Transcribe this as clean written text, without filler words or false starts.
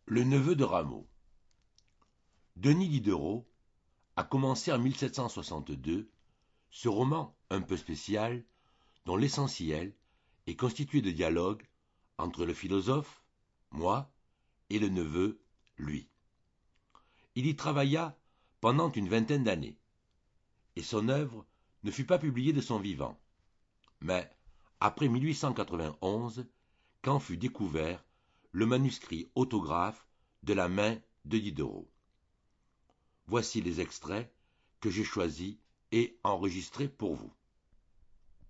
Le neveu de Rameau. Denis Diderot a commencé en 1762 ce roman un peu spécial dont l'essentiel est constitué de dialogues entre le philosophe, moi, et le neveu, lui. Il y travailla pendant une vingtaine d'années, et son œuvre ne fut pas publiée de son vivant, mais après 1891, quand fut découvert le manuscrit autographe de la main de Diderot. Voici les extraits que j'ai choisis et enregistrés pour vous.